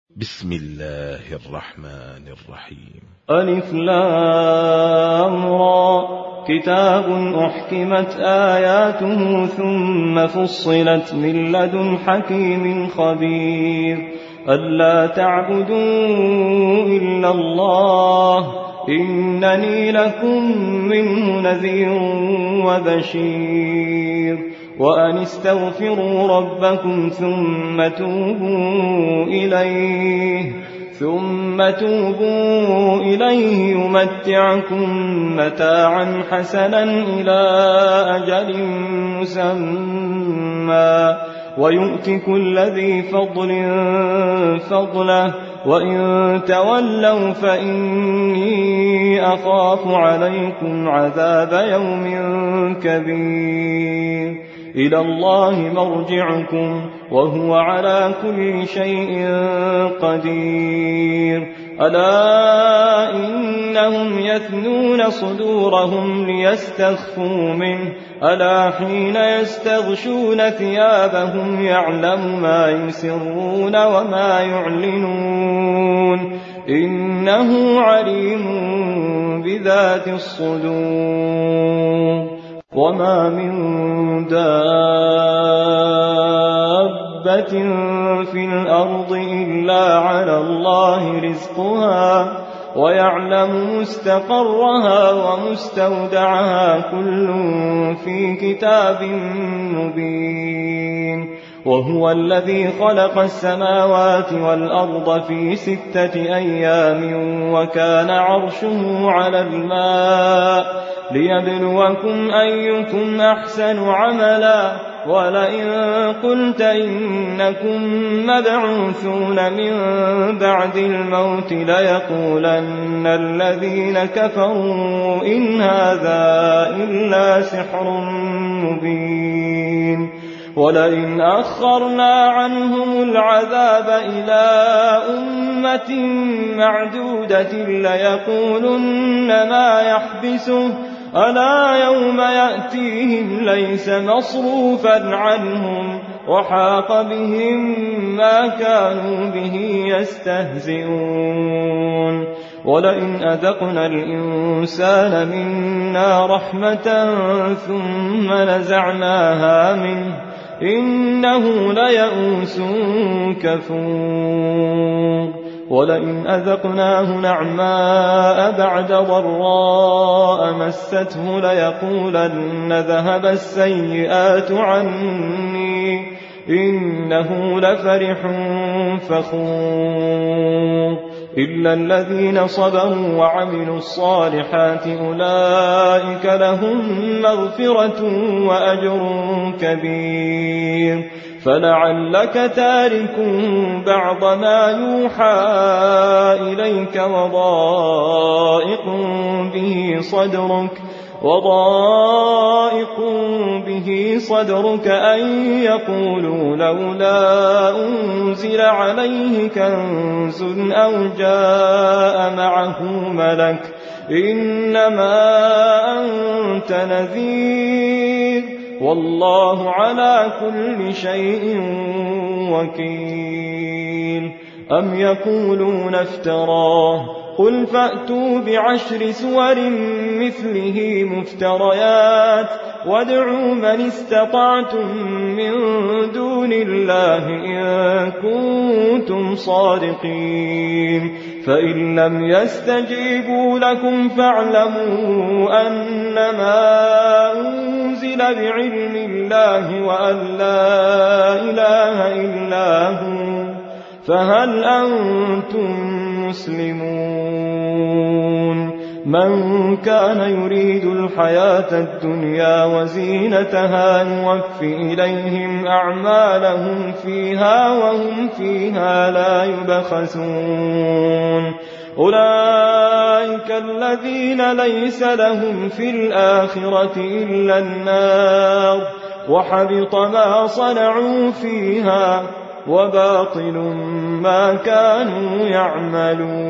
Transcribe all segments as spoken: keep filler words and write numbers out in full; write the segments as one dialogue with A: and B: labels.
A: بسم الله الرحمن الرحيم.
B: ألف لام را كتاب أحكمت آياته ثم فصلت من لدن حكيم خبير ألا تعبدوا إلا الله إنني لكم منه نذير وبشير وأن استغفروا ربكم ثم توبوا إليه ثم توبوا إليه يمتعكم متاعا حسنا إلى أجل مسمى ويؤت كل ذي فضل فضله وإن تولوا فإني أخاف عليكم عذاب يوم كبير إلى الله مرجعكم وهو على كل شيء قدير ألا إنهم يثنون صدورهم ليستخفوا منه ألا حين يستغشون ثيابهم يعلم ما يسرون وما يعلنون إنه عليم بذات الصدور وما من دابة في الأرض إلا على الله رزقها ويعلم مستقرها ومستودعها كل في كتاب مبين وهو الذي خلق السماوات والأرض في ستة أيام وكان عرشه على الماء ليبلوكم أيكم أحسن عملا ولئن قلت إنكم مبعوثون من بعد الموت ليقولن الذين كفروا إن هذا إلا سحر مبين ولئن أخرنا عنهم العذاب إلى أمة معدودة ليقولن ما يحبسه ألا يوم يأتيهم ليس مصروفا عنهم وحاق بهم ما كانوا به يستهزئون ولئن أذقنا الإنسان منا رحمة ثم نزعناها منه إنه ليئوس كفور ولئن أذقناه نعماء بعد ضراء مسته ليقولن ذهب السيئات عني إنه لفرح فخور إلا الذين صبروا وعملوا الصالحات أولئك لهم مغفرة وأجر كبير فلعلك تارك بعض ما يوحى إليك وضائق به صدرك وضائق به صدرك أن يقولوا لولا أنزل عليه كنز أو جاء معه ملك إنما أنت نذير والله على كل شيء وكيل أم يقولون افتراه قل فأتوا بعشر سور مثله مفتريات وادعوا من استطعتم من دون الله إن كنتم صادقين فإن لم يستجيبوا لكم فاعلموا أنما أنزل بعلم الله وأن لا إله إلا هو فهل أنتم مسلمون من كان يريد الحياة الدنيا وزينتها نوفي إليهم أعمالهم فيها وهم فيها لا يبخسون أولئك الذين ليس لهم في الآخرة إلا النار وحبط ما صنعوا فيها وباطل ما كانوا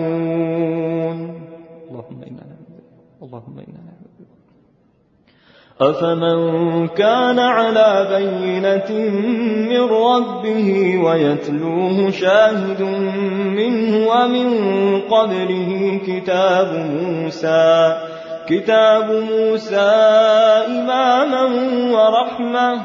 B: يعملون اللهم إنا نعوذ اللهم إنا نعوذ أفمن كان على بينة من ربه ويتلوه شاهد منه ومن قبله كتاب موسى كتاب موسى إماما ورحمة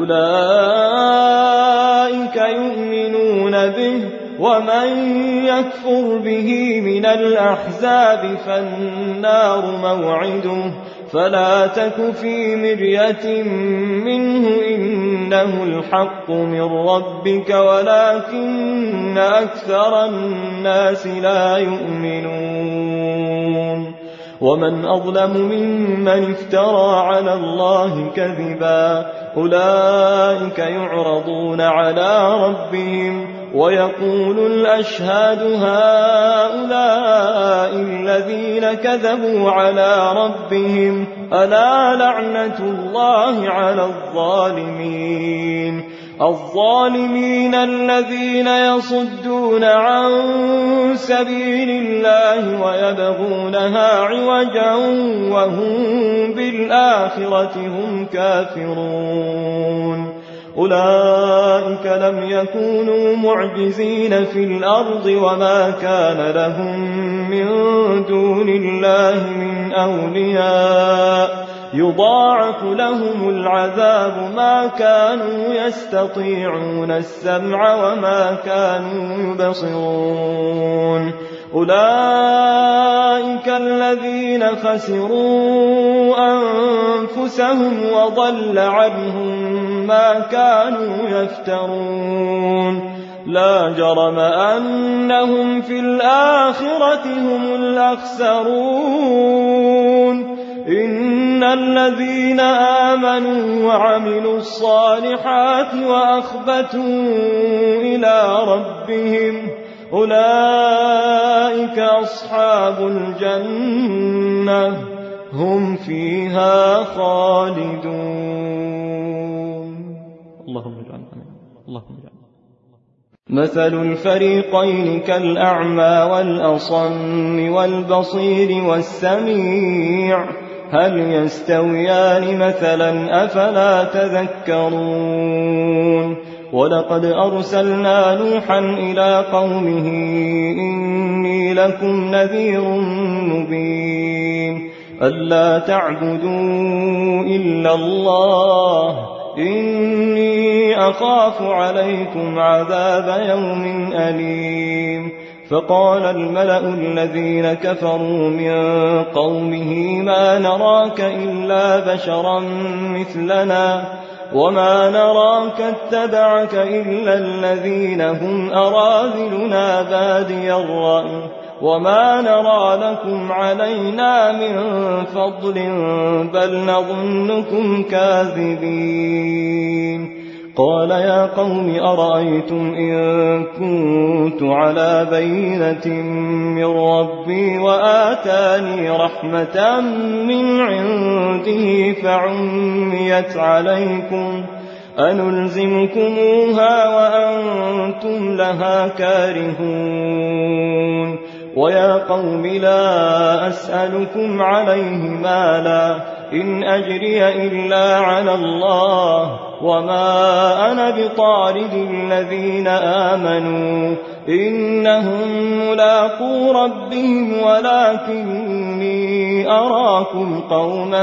B: أولئك يؤمنون به ومن يكفر به من الأحزاب فالنار موعده فلا تك في مرية منه إنه الحق من ربك ولكن أكثر الناس لا يؤمنون ومن أظلم ممن افترى على الله كذبا أولئك يعرضون على ربهم ويقول الأشهاد هؤلاء الذين كذبوا على ربهم ألا لعنة الله على الظالمين الظالمين الذين يصدون عن سبيل الله ويبغونها عوجا وهم بالآخرة هم كافرون أولئك لم يكونوا معجزين في الأرض وما كان لهم من دون الله من أولياء يضاعف لهم العذاب ما كانوا يستطيعون السمع وما كانوا يبصرون أولئك الذين خسروا أنفسهم وضل عنهم ما كانوا يفترون لا جرم أنهم في الآخرة هم الأخسرون إن الذين آمنوا وعملوا الصالحات وأخبتوا إلى ربهم أولئك أصحاب الجنة هم فيها خالدون اللهم اجعلنا اللهم اجعلنا مثل الفريقين كالأعمى والأصم والبصير والسميع هل يستويان مثلا أفلا تذكرون ولقد أرسلنا نوحا إلى قومه إني لكم نذير مبين ألا تعبدوا إلا الله إني أخاف عليكم عذاب يوم أليم فقال الملأ الذين كفروا من قومه ما نراك إلا بشرا مثلنا وما نراك اتبعك إلا الذين هم أراذلنا بادي الرأي وما نرى لكم علينا من فضل بل نظنكم كاذبين قال يا قوم أرأيتم إن كنت على بينة من ربي وآتاني رحمة من عنده فعميت عليكم أنلزمكموها وأنتم لها كارهون ويا قوم لا أسألكم عليه مالا إن أجري إلا على الله وما أنا بطارد الذين آمنوا إنهم ملاقو ربهم ولكني أراكم قوما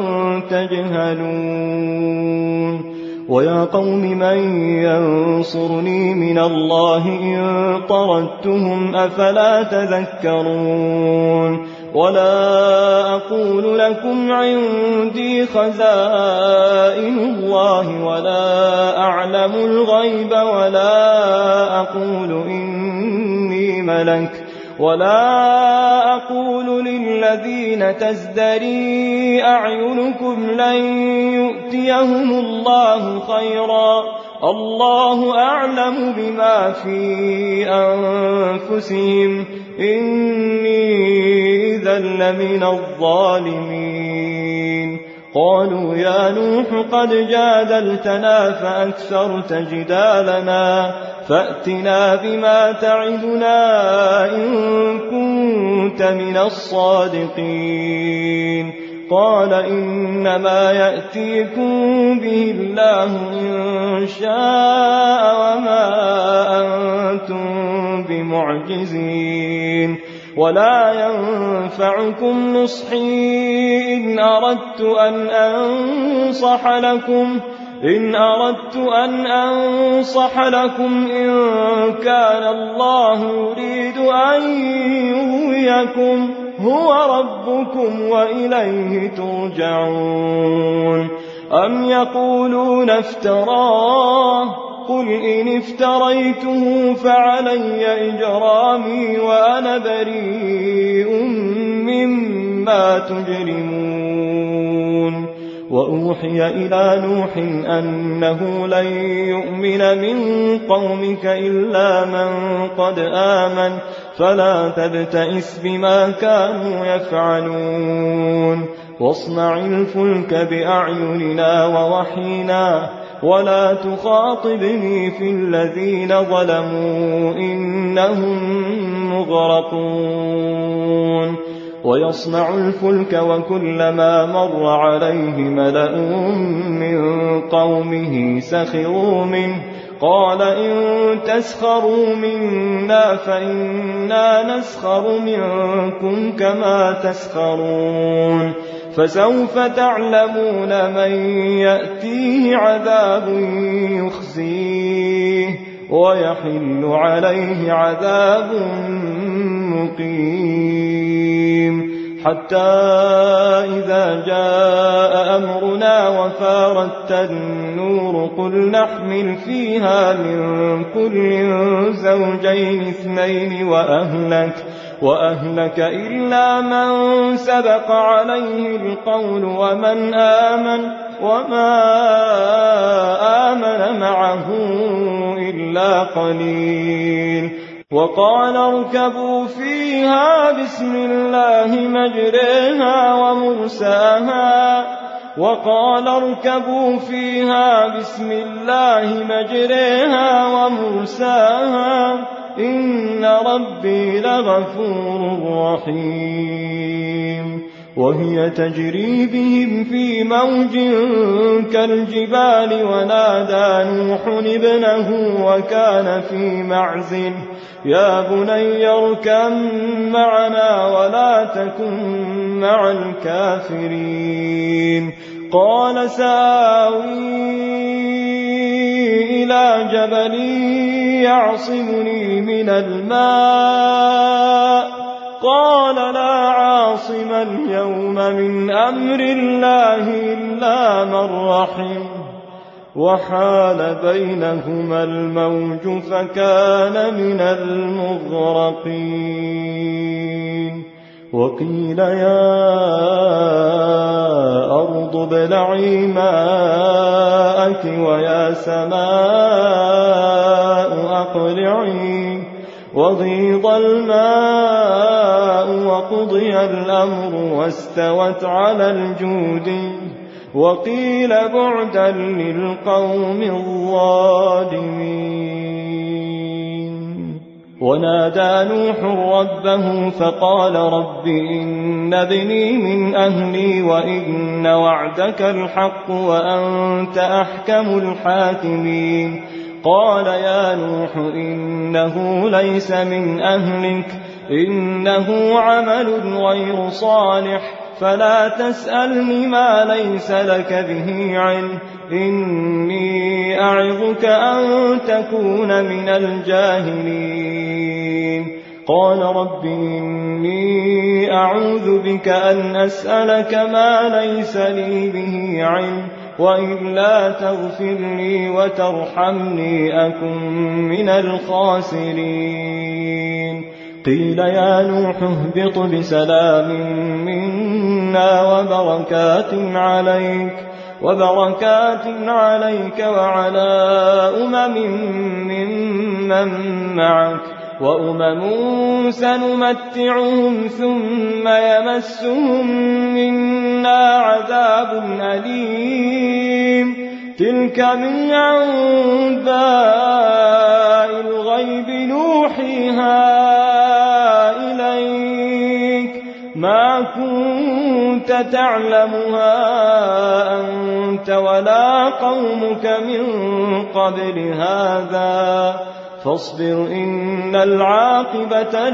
B: تجهلون ويا قوم من ينصرني من الله إن طردتهم أفلا تذكرون ولا أقول لكم عندي خزائن الله ولا أعلم الغيب ولا أقول إني ملك ولا أقول للذين تزدري أعينكم لن يؤتيهم الله خيرا الله أعلم بما في أنفسهم إني إذا لمن الظالمين قالوا يا نوح قد جادلتنا فأكثرت جدالنا فأتنا بما تعدنا إن كنت من الصادقين قال إنما يأتيكم به الله إن شاء وما أنتم بمعجزين ولا ينفعكم نصحي إن أردت أن أنصح لكم إن أردت أن أنصح لكم إن كان الله يريد أن يغويكم هو ربكم وإليه ترجعون أم يقولون افتراه قل إن افتريته فعلي إجرامي وأنا بريء مما تجرمون وأوحي إلى نوح أنه لن يؤمن من قومك إلا من قد آمن فلا تبتئس بما كانوا يفعلون واصنع الفلك بأعيننا ووحينا ولا تخاطبني في الذين ظلموا إنهم مغرقون ويصنع الفلك وكلما مر عليه ملأ من قومه سخروا منه قال إن تسخروا منا فإنا نسخر منكم كما تسخرون فسوف تعلمون من يأتيه عذاب يخزيه ويحل عليه عذاب مقيم حتى إذا جاء أمرنا وفارت النور قل نحمل فيها من كل زوجين اثنين وأهلك وأهلك إلا من سبق عليه القول ومن آمن وما آمن معه إلا قليل وقال اركبوا فيها بسم الله مجريها ومرساها وقال اركبوا فيها بسم الله مجريها ومرساها إن ربي لغفور رحيم وهي تجري بهم في موج كالجبال ونادى نوح ابنه وكان في معزل يا بني اركب معنا ولا تكن مع الكافرين قال سآوي إلى جبل يعصمني من الماء قال لا عاصم اليوم من أمر الله إلا من رحم وحال بينهما الموج فكان من المغرقين وقيل يا أرض ابلعي ماءك ويا سماء أقلعي وغيض الماء وقضي الأمر واستوت على الجود وقيل بعدا للقوم الظالمين ونادى نوح ربه فقال رب إن ابني من أهلي وإن وعدك الحق وأنت أحكم الحاكمين قال يا نوح إنه ليس من أهلك إنه عمل غير صالح فلا تسألني ما ليس لك به علم إني أعظك أن تكون من الجاهلين قال رب إني أعوذ بك أن أسألك ما ليس لي به علم وإلا تغفر لي وترحمني أكن من الخاسرين قيل يا نوح اهبط بسلام منا وبركات عليك وبركات عليك وعلى أمم ممن معك وأمم سنمتعهم ثم يمسهم منا عذاب أليم تلك من أنباء الغيب نوحيها إليك ما كنت كنت تعلمها أنت ولا قومك من قبل هذا فاصبر إن العاقبة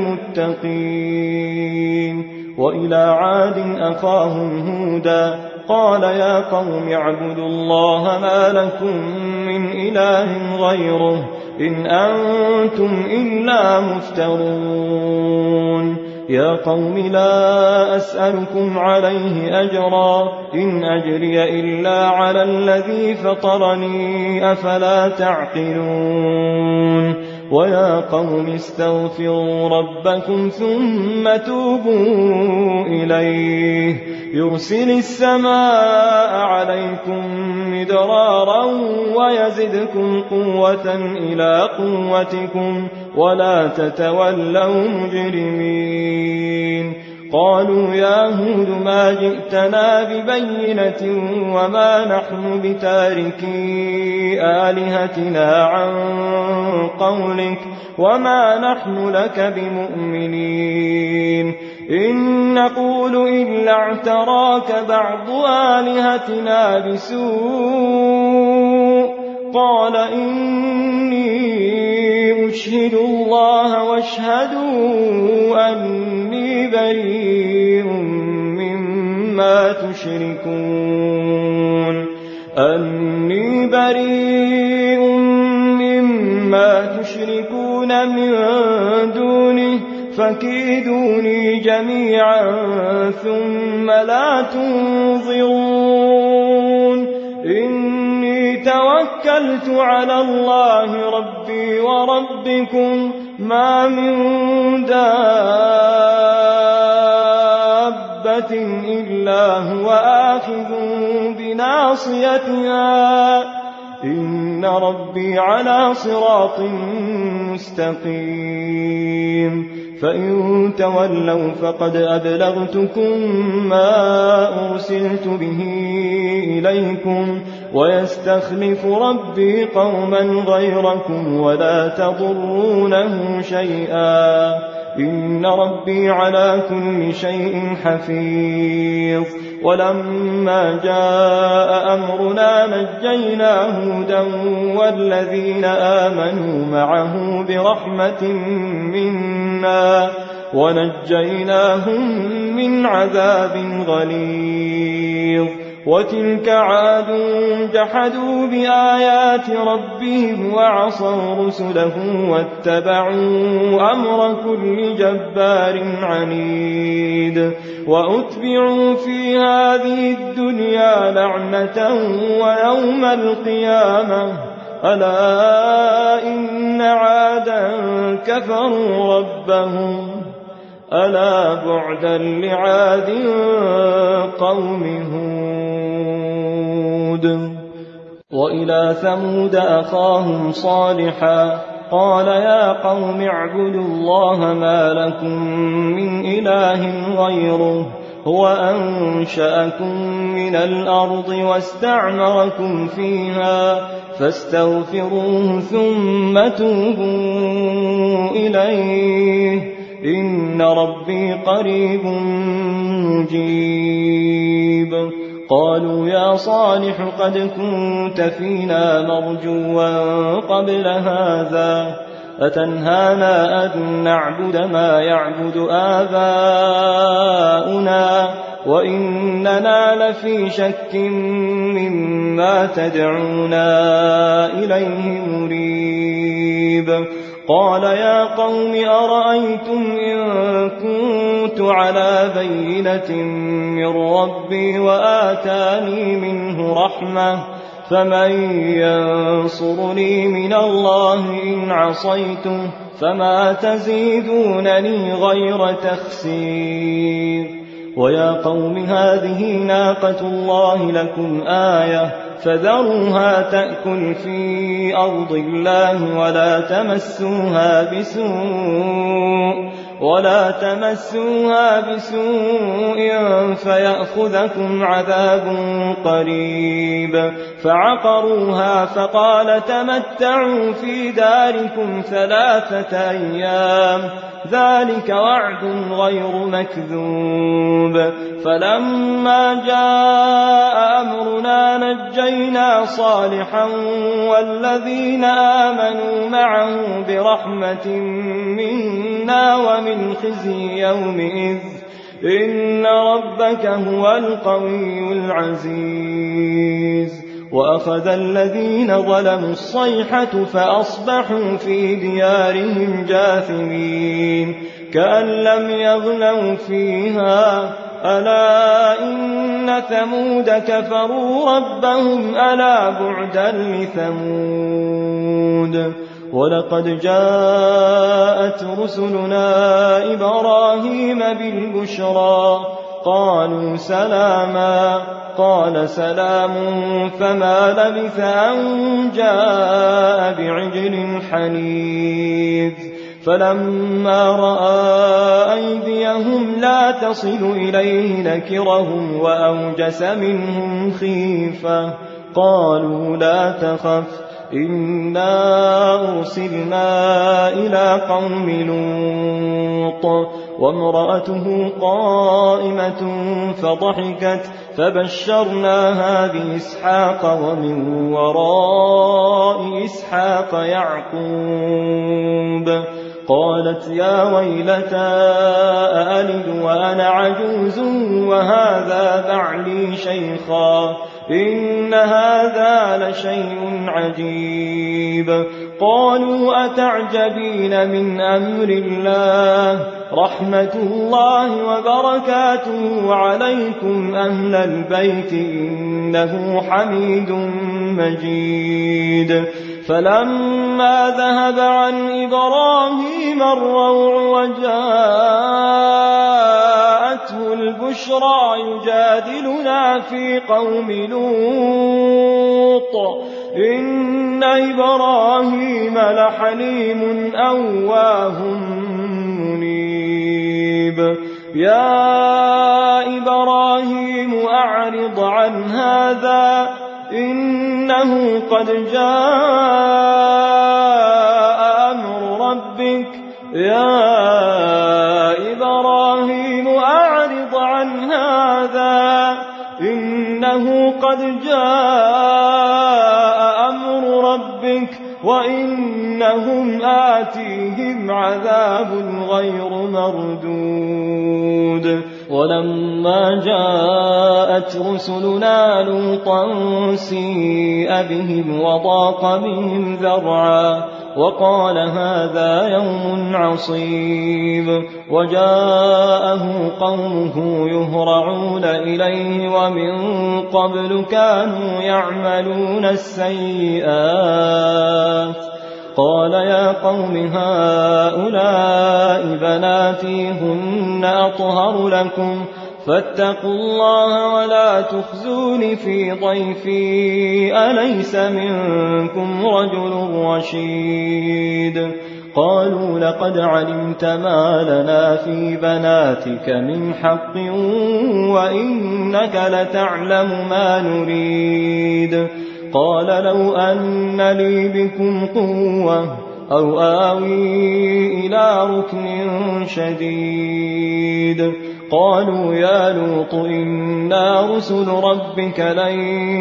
B: للمتقين. وإلى عاد أخاهم هودا قال يا قوم اعبدوا الله ما لكم من إله غيره إن أنتم إلا مفترون. يا قوم لا أسألكم عليه أجرا إن أجري إلا على الذي فطرني أفلا تعقلون. ويا قوم استغفروا ربكم ثم توبوا إليه يرسل السماء عليكم مدرارا ويزدكم قوة إلى قوتكم ولا تتولوا مجرمين. قالوا يا هود ما جئتنا ببينة وما نحن بتاركي آلهتنا عن قولك وما نحن لك بمؤمنين إن نقول إلا اعتراك بعض آلهتنا بسوء قال إني أشهد الله واشهدوا أني بريء مما تشركون أني بريء مما تشركون من دونه فكيدوني جميعا ثم لا تنظرون. إني توكلت على الله ربي وربكم ما من دابة إلا هو آخذ بناصيتها إن ربي على صراط مستقيم. فإن تولوا فقد أبلغتكم ما أرسلت به إليكم ويستخلف ربي قوما غيركم ولا تضرونه شيئا إن ربي على كل شيء حفيظ. ولما جاء أمرنا نجينا هودا والذين آمنوا معه برحمة منا ونجيناهم من عذاب غليظ. وتلك عاد جحدوا بآيات ربهم وعصوا رسله واتبعوا أمر كل جبار عنيد. وأتبعوا في هذه الدنيا لعنة ويوم القيامة ألا إن عادا كفروا ربهم ألا بعدا لعاد قوم هود. وإلى ثمود أخاهم صالحا قال يا قوم اعبدوا الله ما لكم من إله غيره هو أنشأكم من الأرض واستعمركم فيها فاستغفروه ثم توبوا إليه إن ربي قريب مجيب. قالوا يا صالح قد كنت فينا مرجوا قبل هذا أتنهانا أن نعبد ما يعبد آباؤنا وإننا لفي شك مما تدعونا إليه مريب. قال يا قوم أرأيتم إن كنت على بينة من ربي وآتاني منه رحمة فمن ينصرني من الله إن عصيته فما تزيدونني غير تخسير. ويا قوم هذه ناقة الله لكم آية فذروها تأكل في أرض الله ولا تمسوها بسوء ولا تمسوها بسوء فيأخذكم عذاب قريب. فعقروها فقال تمتعوا في داركم ثلاثة أيام ذلك وعد غير مكذوب فلما جاء أمرنا نجينا صالحا والذين آمنوا معه برحمة منا ومن خزي يومئذ إن ربك هو القوي العزيز وأخذ الذين ظلموا الصيحة فأصبحوا في ديارهم جاثمين كأن لم يغنوا فيها ألا إن ثمود كفروا ربهم ألا بعدا لثمود ولقد جاءت رسلنا إبراهيم بالبشرى قالوا سلاما قال سلام فما لبث أن جاء بعجل حنيذ فلما رأى أيديهم لا تصل إليه نكرهم وأوجس منهم خيفة قالوا لا تخف إنا أرسلنا إلى قوم لوط وامرأته قائمة فضحكت فبشرناها بإسحاق ومن وراء إسحاق يعقوب قالت يا ويلتى أألد وأنا عجوز وهذا بعلي شيخا إن هذا لشيء عجيب قالوا أتعجبين من أمر الله رحمة الله وبركاته عليكم أهل البيت إنه حميد مجيد فلما ذهب عن إبراهيم الروع وجاءته البشرى يجادلنا في قوم لوط إن إبراهيم لحليم أواه منيب يا إبراهيم أعرض عن هذا إنه قد جاء أمر ربك يا إبراهيم أعرض عن هذا إنه قد جاء أمر ربك وإنهم آتيهم عذاب غير مردود ولما جاءت رسلنا لوطا سيء بهم وضاق بهم ذرعا وقال هذا يوم عصيب وجاءه قومه يهرعون إليه ومن قبل كانوا يعملون السيئات قال يا قوم هؤلاء بناتي هن أطهر لكم فاتقوا الله ولا تخزون في ضيفي أليس منكم رجل رشيد قالوا لقد علمت ما لنا في بناتك من حق وإنك لتعلم ما نريد قال لو أن لي بكم قوة أو آوي إلى ركن شديد قالوا يا لوط إنا رسل ربك لن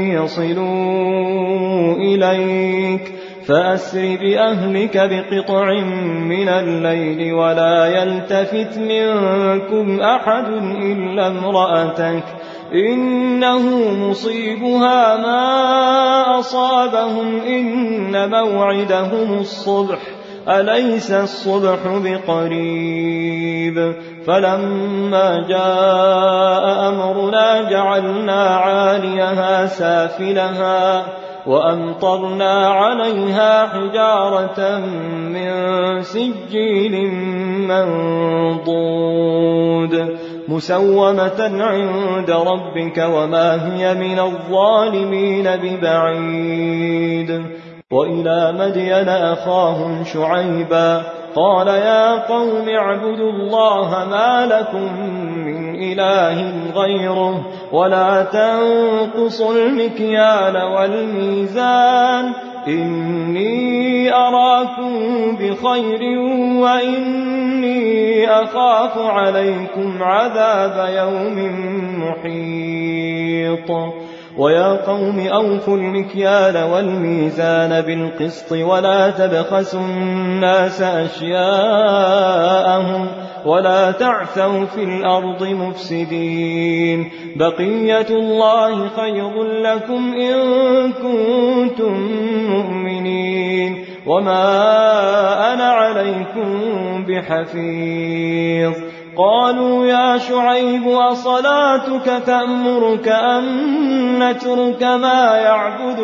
B: يصلوا إليك فأسر بأهلك بقطع من الليل ولا يلتفت منكم أحد إلا امرأتك إنه مصيبها ما أصابهم إن موعدهم الصبح أليس الصبح بقريب فلما جاء أمرنا جعلنا عاليها سافلها وأمطرنا عليها حجارة من سجيل منضود مسومة عند ربك وما هي من الظالمين ببعيد وإلى مدين أخاهم شعيبا قال يا قوم اعبدوا الله ما لكم من إله غيره ولا تنقصوا المكيال والميزان إني أراكم بخير وإني أخاف عليكم عذاب يوم محيط. ويا قوم أوفوا المكيال والميزان بالقسط ولا تبخسوا الناس أشياءهم ولا تعثوا في الأرض مفسدين. بقية الله خير لكم إن كنتم مؤمنين وما أنا عليكم بحفيظ. قالوا يا شعيب أصلاتك تأمرك أن نترك ما يعبد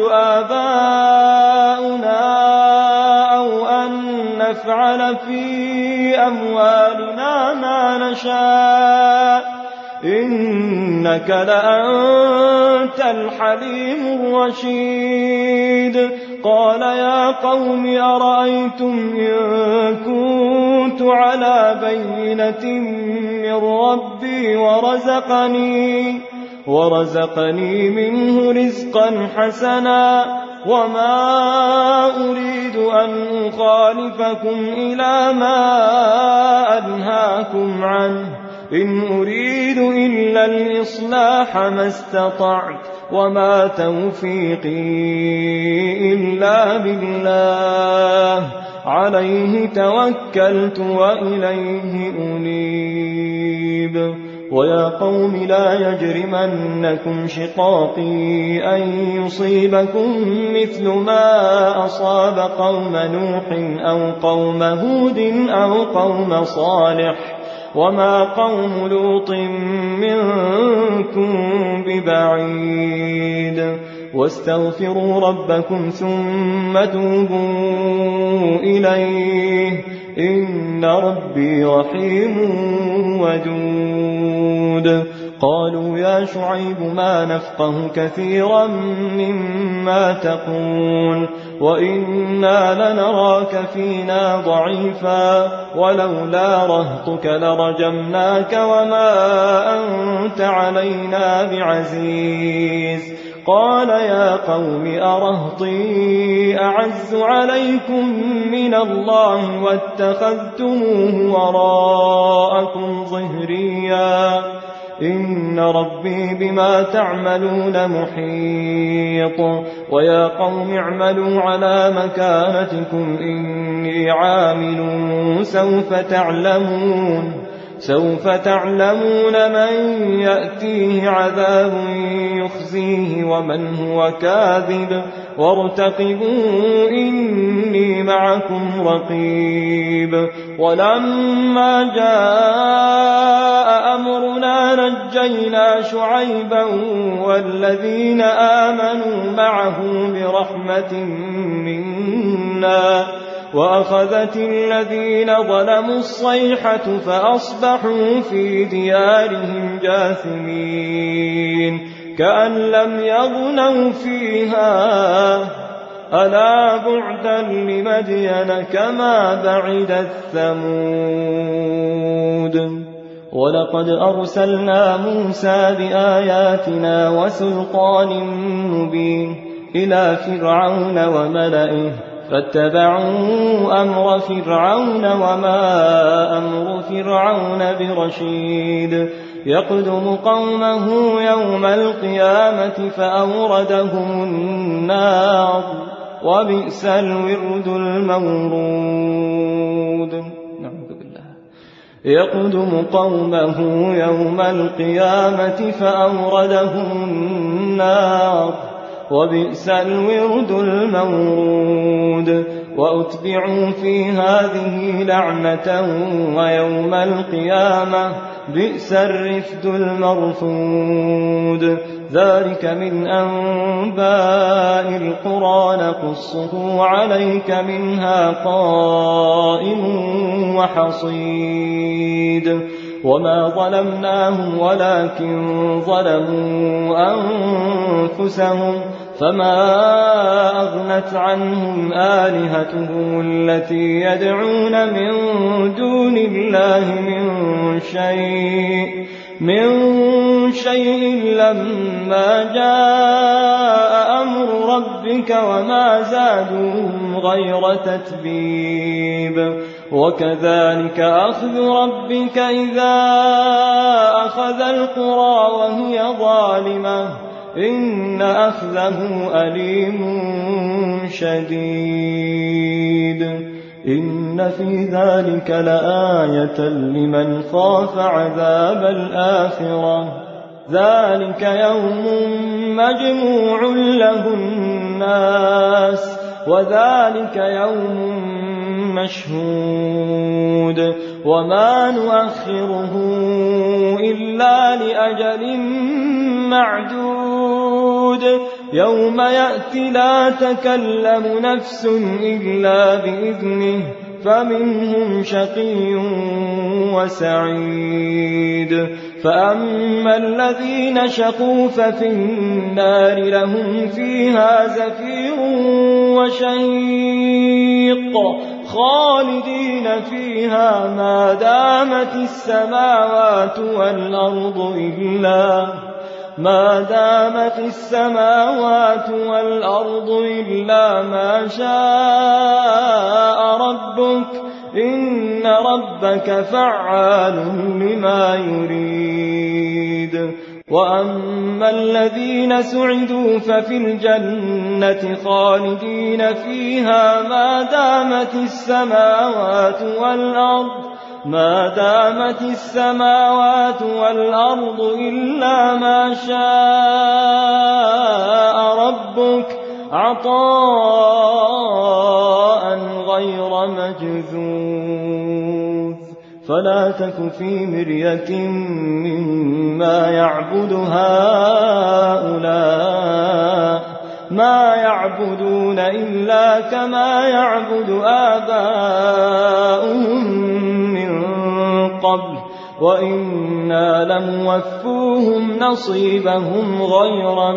B: آباؤنا أو أن نفعل في أموالنا ما نشاء إنك لأنت الحليم الرشيد. قال يا قوم أرأيتم إن كنت على بينة من ربي ورزقني, ورزقني منه رزقا حسنا وما أريد أن أخالفكم إلى ما أنهاكم عنه إن أريد إلا الإصلاح ما استطعت وما توفيقي إلا بالله عليه توكلت وإليه أنيب. ويا قوم لا يجرمنكم شقاقي أن يصيبكم مثل ما أصاب قوم نوح أو قوم هود أو قوم صالح وما قوم لوط منكم ببعيد. واستغفروا ربكم ثم توبوا إليه إن ربي رحيم ودود. قالوا يا شعيب ما نفقه كثيرا مما تقول وإنا لنراك فينا ضعيفا ولولا رهطك لرجمناك وما أنت علينا بعزيز. قال يا قوم أرهطي أعز عليكم من الله واتخذتموه وراءكم ظهريا إن ربي بما تعملون محيط. ويا قوم اعملوا على مكانتكم إني عامل سوف تعلمون سوف تعلمون من يأتيه عذاب يخزيه ومن هو كاذب وارتقبوا إني معكم رقيب. ولما جاء أمرنا نجينا شعيبا والذين آمنوا معه برحمة منا وأخذت الذين ظلموا الصيحة فأصبحوا في ديارهم جاثمين كأن لم يغنوا فيها ألا بعدا لمدين كما بعدت ثمود. ولقد أرسلنا موسى بآياتنا وسلطان مبين إلى فرعون وملئه فاتبعوا أمر فرعون وما أمر فرعون برشيد. يقدم قومه يوم القيامة فأوردهم النار وبئس الورد المورود. نعوذ بالله. يقدم قومه يوم القيامة فأوردهم النار وبئس الورد المورود. وأتبعوا في هذه لعنة ويوم القيامة بئس الرفد المرفود. ذلك من أنباء القرى نقصه عليك منها قائم وحصيد. وما ظلمناهم ولكن ظلموا أنفسهم فما أغنت عنهم آلهتهم التي يدعون من دون الله من شيء من شيء لما جاء أمر ربك وما زادوهم غير تتبيب. وكذلك أخذ ربك إذا أخذ القرى وهي ظالمة إن أخذه أليم شديد إن في ذلك لآية لمن خاف عذاب الآخرة ذلك يوم مجموع له الناس وذلك يوم مشهود وما نؤخره إلا لأجل معدود يوم يأتي لا تكلم نفس إلا بإذنه فمنهم شقي وسعيد فأما الذين شقوا ففي النار لهم فيها زفير وشهيق خالدين فيها ما دامت السماوات والأرض إلا ما دامت السماوات والأرض إلا ما شاء ربك إن ربك فعال لما يريد وأما الذين سعدوا ففي الجنة خالدين فيها ما دامت السماوات والأرض ما دامت السماوات والأرض إلا ما شاء ربك عطاء غير مجذوذ فلا تك في مرية مما يعبد هؤلاء ما يعبدون إلا كما يعبد آباؤهم من قبل وإنا لموفوهم نصيبهم غير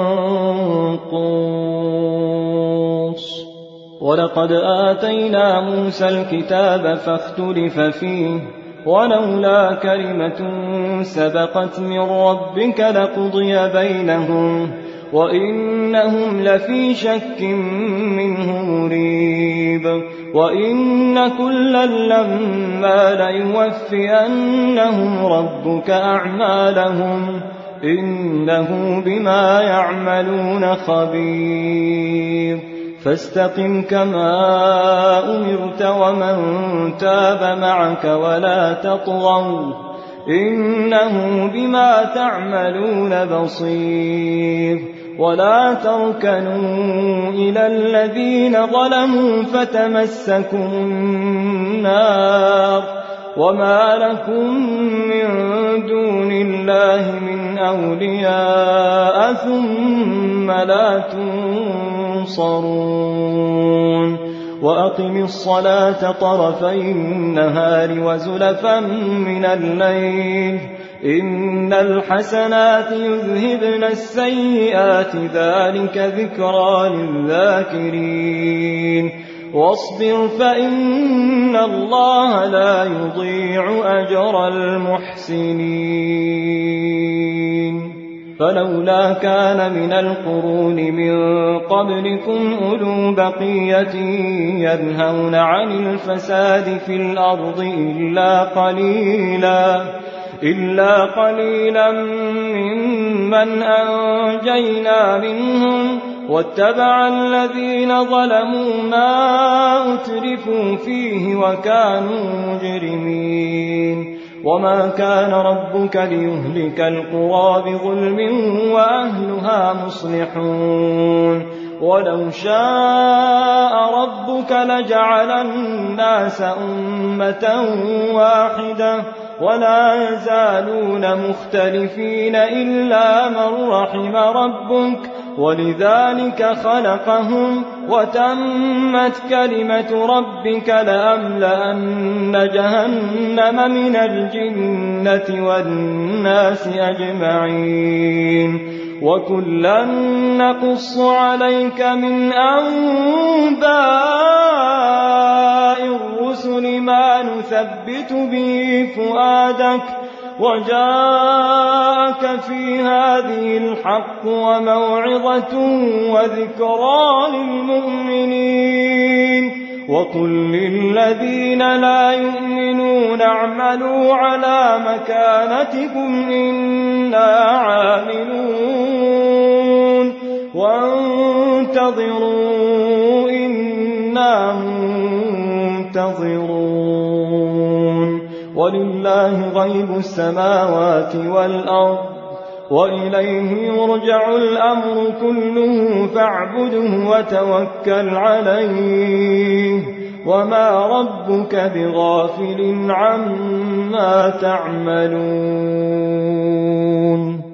B: منقوص ولقد آتينا موسى الكتاب فاختلف فيه ولولا كلمة سبقت من ربك لقضي بينهم وإنهم لفي شك منه مريب وإن كلا لما ليوفينهم ربك أعمالهم إنه بما يعملون خبير فاستقم كما أمرت ومن تاب معك ولا تطغوا إنه بما تعملون بصير ولا تركنوا إلى الذين ظلموا فتمسكم النار وما لكم من دون الله من أولياء ثم لا تنصرون وأقم الصلاة طرفي النهار وزلفا من الليل إن الحسنات يذهبن السيئات ذلك ذكرى للذاكرين واصبر فإن الله لا يضيع أجر المحسنين فلولا كان من القرون من قبلكم أولو بقية ينهون عن الفساد في الأرض إلا قليلا إلا قليلا ممن أنجينا منهم واتبع الذين ظلموا ما أترفوا فيه وكانوا مجرمين وما كان ربك ليهلك القرى بظلم وأهلها مصلحون ولو شاء ربك لجعل الناس أمة واحدة ولا يزالون مختلفين إلا من رحم ربك ولذلك خلقهم وتمت كلمة ربك لأملأن جهنم من الجنة والناس أجمعين وكلا نقص عليك من أنباء الرسل ما نثبت به فؤادك وجاءك في هذه الحق وموعظة وذكرى للمؤمنين وقل للذين لا يؤمنون اعملوا على مكانتكم إنا عاملون وانتظروا إنا منتظرون ولله غيب السماوات والأرض وإليه يرجع الأمر كله فاعبده وتوكل عليه وما ربك بغافل عما تعملون